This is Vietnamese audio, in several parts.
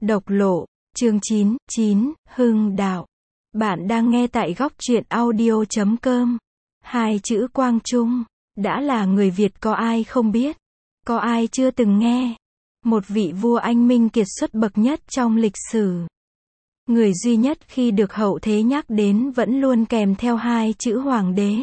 Độc lộ, chương 9, Hưng đạo. Bạn đang nghe tại góc truyện audio.com. Hai chữ Quang Trung, đã là người Việt có ai không biết, có ai chưa từng nghe. Một vị vua anh minh kiệt xuất bậc nhất trong lịch sử. Người duy nhất khi được hậu thế nhắc đến vẫn luôn kèm theo hai chữ hoàng đế.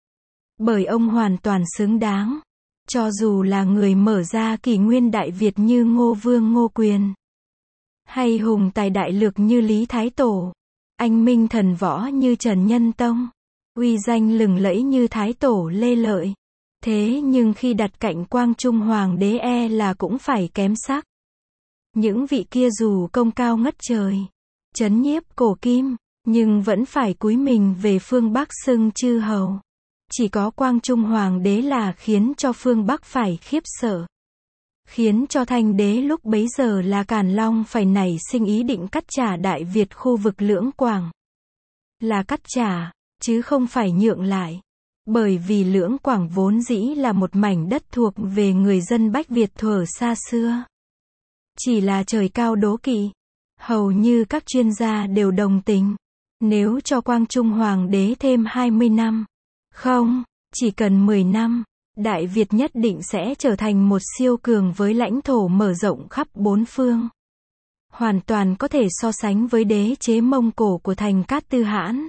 Bởi ông hoàn toàn xứng đáng. Cho dù là người mở ra kỷ nguyên Đại Việt như Ngô Vương Ngô Quyền, hay hùng tài đại lược như Lý Thái Tổ, anh minh thần võ như Trần Nhân Tông, uy danh lừng lẫy như Thái Tổ Lê Lợi. Thế nhưng khi đặt cạnh Quang Trung hoàng đế là cũng phải kém sắc. Những vị kia dù công cao ngất trời, trấn nhiếp cổ kim, nhưng vẫn phải cúi mình về phương Bắc xưng chư hầu. Chỉ có Quang Trung hoàng đế là khiến cho phương Bắc phải khiếp sợ. Khiến cho Thanh đế lúc bấy giờ là Càn Long phải nảy sinh ý định cắt trả Đại Việt khu vực Lưỡng Quảng. Là cắt trả, chứ không phải nhượng lại. Bởi vì Lưỡng Quảng vốn dĩ là một mảnh đất thuộc về người dân Bách Việt thuở xa xưa. Chỉ là trời cao đố kỵ. Hầu như các chuyên gia đều đồng tình. Nếu cho Quang Trung hoàng đế thêm 20 năm, không, chỉ cần 10 năm, Đại Việt nhất định sẽ trở thành một siêu cường với lãnh thổ mở rộng khắp bốn phương. Hoàn toàn có thể so sánh với đế chế Mông Cổ của Thành Cát Tư Hãn.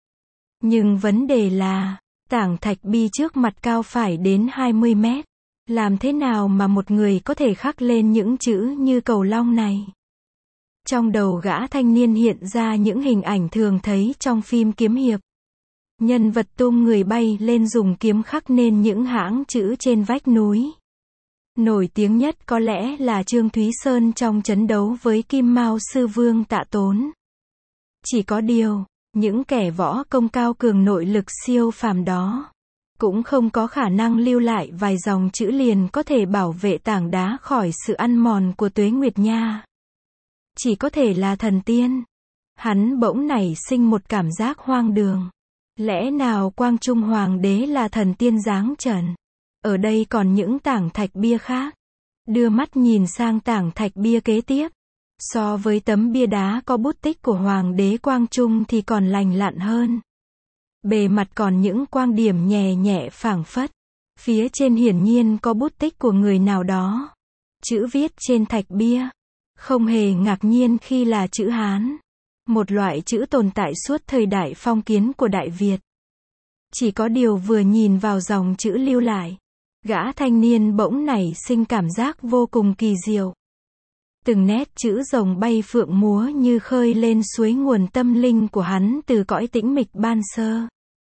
Nhưng vấn đề là, tảng thạch bi trước mặt cao phải đến 20 mét. Làm thế nào mà một người có thể khắc lên những chữ như cầu long này? Trong đầu gã thanh niên hiện ra những hình ảnh thường thấy trong phim kiếm hiệp. Nhân vật tung người bay lên dùng kiếm khắc nên những hãng chữ trên vách núi. Nổi tiếng nhất có lẽ là Trương Thúy Sơn trong trận đấu với Kim Mao Sư Vương Tạ Tốn. Chỉ có điều, những kẻ võ công cao cường nội lực siêu phàm đó cũng không có khả năng lưu lại vài dòng chữ liền có thể bảo vệ tảng đá khỏi sự ăn mòn của tuế nguyệt nha. Chỉ có thể là thần tiên. Hắn bỗng nảy sinh một cảm giác hoang đường. Lẽ nào Quang Trung hoàng đế là thần tiên giáng trần? Ở đây còn những tảng thạch bia khác. Đưa mắt nhìn sang tảng thạch bia kế tiếp. So với tấm bia đá có bút tích của hoàng đế Quang Trung thì còn lành lặn hơn. Bề mặt còn những quang điểm nhẹ nhẹ phảng phất. Phía trên hiển nhiên có bút tích của người nào đó. Chữ viết trên thạch bia không hề ngạc nhiên khi là chữ Hán. Một loại chữ tồn tại suốt thời đại phong kiến của Đại Việt. Chỉ có điều vừa nhìn vào dòng chữ lưu lại, gã thanh niên bỗng nảy sinh cảm giác vô cùng kỳ diệu. Từng nét chữ rồng bay phượng múa như khơi lên suối nguồn tâm linh của hắn từ cõi tĩnh mịch ban sơ.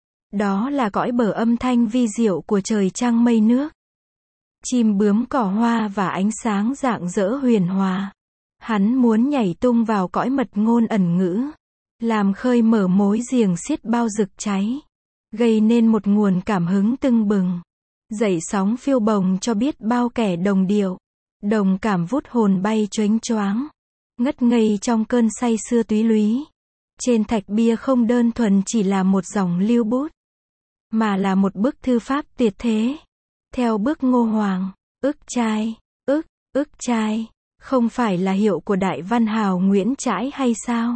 Đó là cõi bờ âm thanh vi diệu của trời trăng mây nước. Chim bướm cỏ hoa và ánh sáng rạng rỡ huyền hòa. Hắn muốn nhảy tung vào cõi mật ngôn ẩn ngữ, làm khơi mở mối giềng xiết bao rực cháy, gây nên một nguồn cảm hứng tưng bừng, dậy sóng phiêu bồng cho biết bao kẻ đồng điệu, đồng cảm vút hồn bay choáng choáng, ngất ngây trong cơn say sưa túy lúy. Trên thạch bia không đơn thuần chỉ là một dòng lưu bút, mà là một bức thư pháp tuyệt thế. Theo bức Ngô Hoàng, ức trai, ức trai. Không phải là hiệu của đại văn hào Nguyễn Trãi hay sao?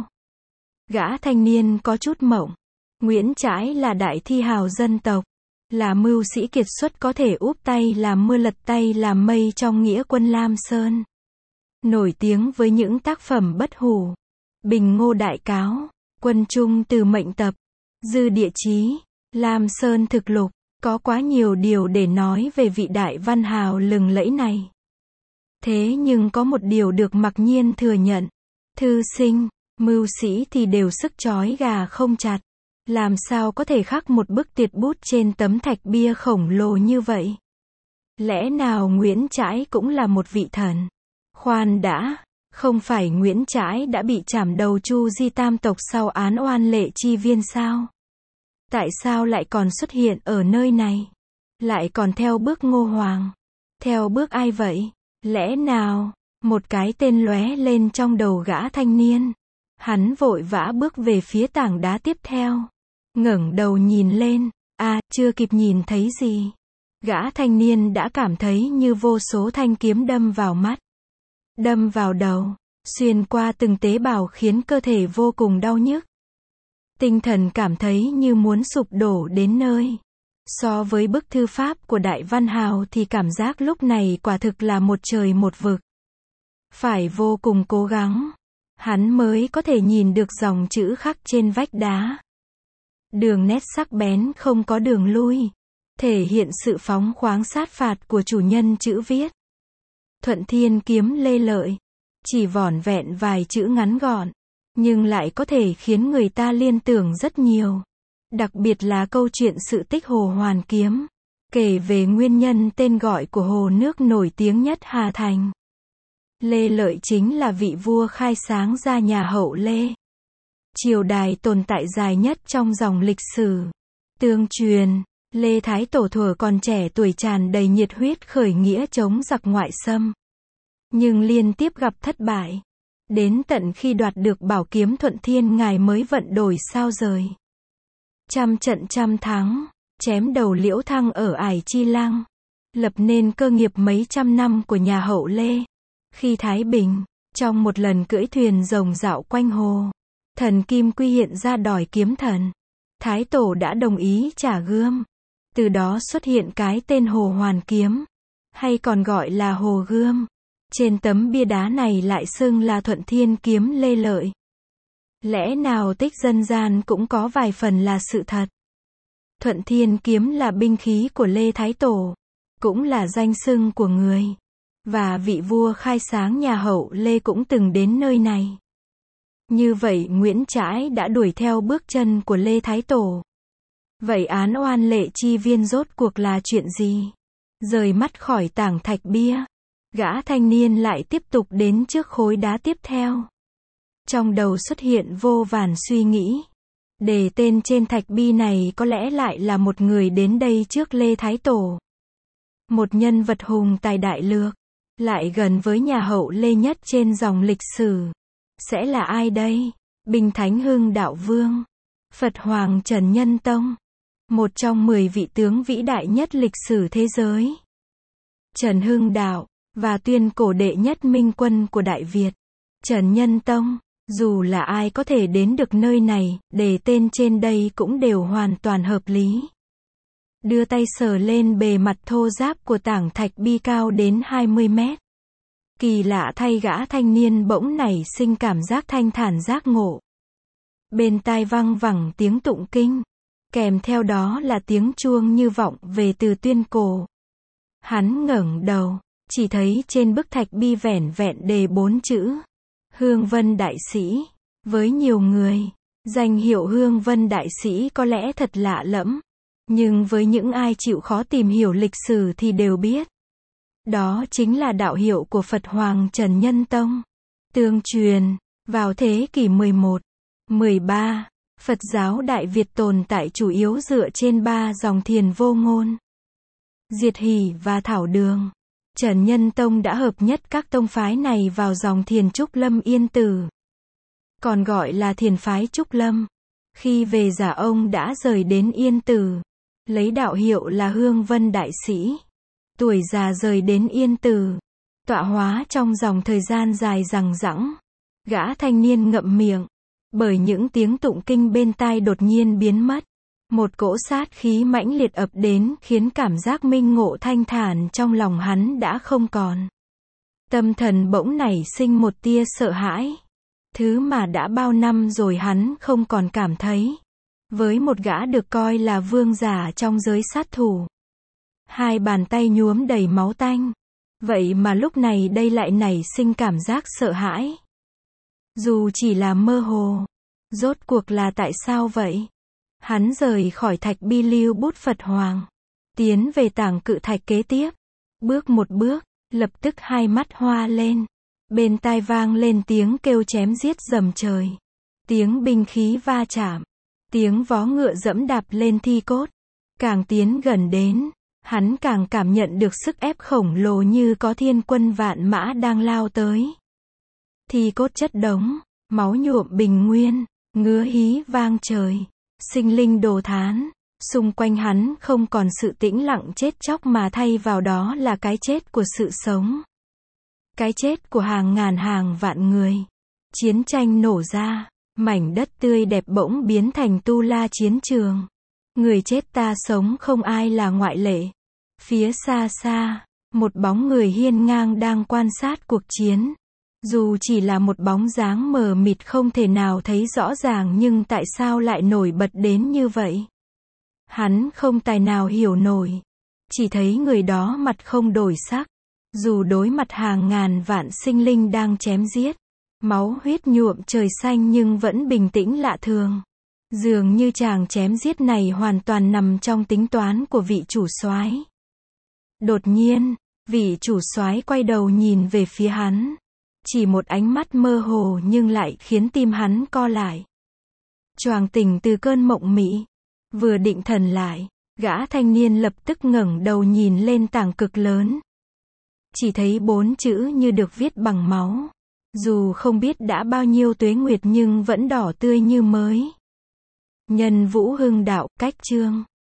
Gã thanh niên có chút mộng. Nguyễn Trãi là đại thi hào dân tộc, là mưu sĩ kiệt xuất có thể úp tay làm mưa lật tay làm mây trong nghĩa quân Lam Sơn. Nổi tiếng với những tác phẩm bất hủ, Bình Ngô Đại Cáo, Quân Trung Từ Mệnh Tập, Dư Địa Chí, Lam Sơn Thực Lục. Có quá nhiều điều để nói về vị đại văn hào lừng lẫy này. Thế nhưng có một điều được mặc nhiên thừa nhận. Thư sinh, mưu sĩ thì đều sức chói gà không chặt. Làm sao có thể khắc một bức tuyệt bút trên tấm thạch bia khổng lồ như vậy? Lẽ nào Nguyễn Trãi cũng là một vị thần? Khoan đã, không phải Nguyễn Trãi đã bị chảm đầu Chu Di Tam tộc sau án oan Lệ Chi Viên sao? Tại sao lại còn xuất hiện ở nơi này? Lại còn theo bước Ngô Hoàng? Theo bước ai vậy? Lẽ nào, một cái tên lóe lên trong đầu gã thanh niên. Hắn vội vã bước về phía tảng đá tiếp theo. Ngẩng đầu nhìn lên, chưa kịp nhìn thấy gì. Gã thanh niên đã cảm thấy như vô số thanh kiếm đâm vào mắt. Đâm vào đầu. xuyên qua từng tế bào khiến cơ thể vô cùng đau nhức. Tinh thần cảm thấy như muốn sụp đổ đến nơi. So với bức thư pháp của Đại Văn Hào thì cảm giác lúc này quả thực là một trời một vực. Phải vô cùng cố gắng, hắn mới có thể nhìn được dòng chữ khắc trên vách đá. Đường nét sắc bén không có đường lui, thể hiện sự phóng khoáng sát phạt của chủ nhân chữ viết. Thuận Thiên kiếm Lê Lợi, chỉ vỏn vẹn vài chữ ngắn gọn, nhưng lại có thể khiến người ta liên tưởng rất nhiều. Đặc biệt là câu chuyện sự tích Hồ Hoàn Kiếm, kể về nguyên nhân tên gọi của hồ nước nổi tiếng nhất Hà Thành. Lê Lợi chính là vị vua khai sáng ra nhà Hậu Lê. Triều đài tồn tại dài nhất trong dòng lịch sử. Tương truyền, Lê Thái Tổ thuở còn trẻ tuổi tràn đầy nhiệt huyết khởi nghĩa chống giặc ngoại xâm. Nhưng liên tiếp gặp thất bại. Đến tận khi đoạt được bảo kiếm Thuận Thiên ngài mới vận đổi sao rời. Trăm trận trăm thắng, chém đầu Liễu Thăng ở Ải Chi Lăng. Lập nên cơ nghiệp mấy trăm năm của nhà Hậu Lê. Khi Thái Bình, trong một lần cưỡi thuyền rồng dạo quanh hồ, thần Kim Quy hiện ra đòi kiếm thần. Thái Tổ đã đồng ý trả gươm. Từ đó xuất hiện cái tên Hồ Hoàn Kiếm, hay còn gọi là Hồ Gươm. Trên tấm bia đá này lại xưng là Thuận Thiên kiếm Lê Lợi. Lẽ nào tích dân gian cũng có vài phần là sự thật. Thuận Thiên kiếm là binh khí của Lê Thái Tổ, cũng là danh xưng của người. Và vị vua khai sáng nhà Hậu Lê cũng từng đến nơi này. Như vậy Nguyễn Trãi đã đuổi theo bước chân của Lê Thái Tổ. Vậy án oan Lệ Chi Viên rốt cuộc là chuyện gì? Rời mắt khỏi tảng thạch bia, gã thanh niên lại tiếp tục đến trước khối đá tiếp theo. Trong đầu xuất hiện vô vàn suy nghĩ. Đề tên trên thạch bi này có lẽ lại là một người đến đây trước Lê Thái Tổ. Một nhân vật hùng tài đại lược, lại gần với nhà Hậu Lê nhất trên dòng lịch sử. Sẽ là ai đây? Bình Thánh Hưng Đạo Vương, Phật Hoàng Trần Nhân Tông, một trong 10 vị tướng vĩ đại nhất lịch sử thế giới. Trần Hưng Đạo, và tuyên cổ đệ nhất minh quân của Đại Việt, Trần Nhân Tông. Dù là ai có thể đến được nơi này, đề tên trên đây cũng đều hoàn toàn hợp lý. Đưa tay sờ lên bề mặt thô ráp của tảng thạch bi cao đến 20 mét. Kỳ lạ thay gã thanh niên bỗng nảy sinh cảm giác thanh thản giác ngộ. Bên tai vang vẳng tiếng tụng kinh, kèm theo đó là tiếng chuông như vọng về từ tuyên cổ. Hắn ngẩng đầu, chỉ thấy trên bức thạch bi vẻn vẹn đề 4 chữ: Hương Vân Đại Sĩ. Với nhiều người, danh hiệu Hương Vân Đại Sĩ có lẽ thật lạ lẫm. Nhưng với những ai chịu khó tìm hiểu lịch sử thì đều biết. Đó chính là đạo hiệu của Phật Hoàng Trần Nhân Tông. Tương truyền, vào thế kỷ 11, 13, Phật giáo Đại Việt tồn tại chủ yếu dựa trên 3 dòng thiền vô ngôn, Diệt Hỷ và Thảo Đường. Trần Nhân Tông đã hợp nhất các tông phái này vào dòng thiền Trúc Lâm Yên Tử, còn gọi là thiền phái Trúc Lâm. Khi về già ông đã rời đến Yên Tử, lấy đạo hiệu là Hương Vân Đại Sĩ. Tuổi già rời đến Yên Tử, tọa hóa trong dòng thời gian dài dằng dẵng. Gã thanh niên ngậm miệng, bởi những tiếng tụng kinh bên tai đột nhiên biến mất. Một cỗ sát khí mãnh liệt ập đến khiến cảm giác minh ngộ thanh thản trong lòng hắn đã không còn. Tâm thần bỗng nảy sinh một tia sợ hãi. Thứ mà đã bao năm rồi hắn không còn cảm thấy. Với một gã được coi là vương giả trong giới sát thủ. 2 bàn tay nhuốm đầy máu tanh. Vậy mà lúc này đây lại nảy sinh cảm giác sợ hãi. Dù chỉ là mơ hồ. Rốt cuộc là tại sao vậy? Hắn rời khỏi thạch bi lưu bút Phật Hoàng, tiến về tảng cự thạch kế tiếp. Bước một bước, lập tức 2 mắt hoa lên. Bên tai vang lên tiếng kêu chém giết rầm trời. Tiếng binh khí va chạm. Tiếng vó ngựa dẫm đạp lên thi cốt. Càng tiến gần đến, hắn càng cảm nhận được sức ép khổng lồ như có thiên quân vạn mã đang lao tới. Thi cốt chất đống, máu nhuộm bình nguyên, ngứa hí vang trời. Sinh linh đồ thán. Xung quanh hắn không còn sự tĩnh lặng chết chóc mà thay vào đó là cái chết của sự sống. Cái chết của hàng ngàn hàng vạn người. Chiến tranh nổ ra, mảnh đất tươi đẹp bỗng biến thành tu la chiến trường. Người chết ta sống không ai là ngoại lệ. Phía xa xa, một bóng người hiên ngang đang quan sát cuộc chiến. Dù chỉ là một bóng dáng mờ mịt không thể nào thấy rõ ràng nhưng tại sao lại nổi bật đến như vậy? Hắn không tài nào hiểu nổi. Chỉ thấy người đó mặt không đổi sắc. Dù đối mặt hàng ngàn vạn sinh linh đang chém giết, máu huyết nhuộm trời xanh nhưng vẫn bình tĩnh lạ thường. Dường như chàng chém giết này hoàn toàn nằm trong tính toán của vị chủ soái. Đột nhiên, vị chủ soái quay đầu nhìn về phía hắn. Chỉ một ánh mắt mơ hồ nhưng lại khiến tim hắn co lại. Choàng tỉnh từ cơn mộng mị. Vừa định thần lại, gã thanh niên lập tức ngẩng đầu nhìn lên tảng cực lớn. Chỉ thấy 4 chữ như được viết bằng máu. Dù không biết đã bao nhiêu tuế nguyệt nhưng vẫn đỏ tươi như mới. Nhân Vũ Hưng Đạo, cách chương.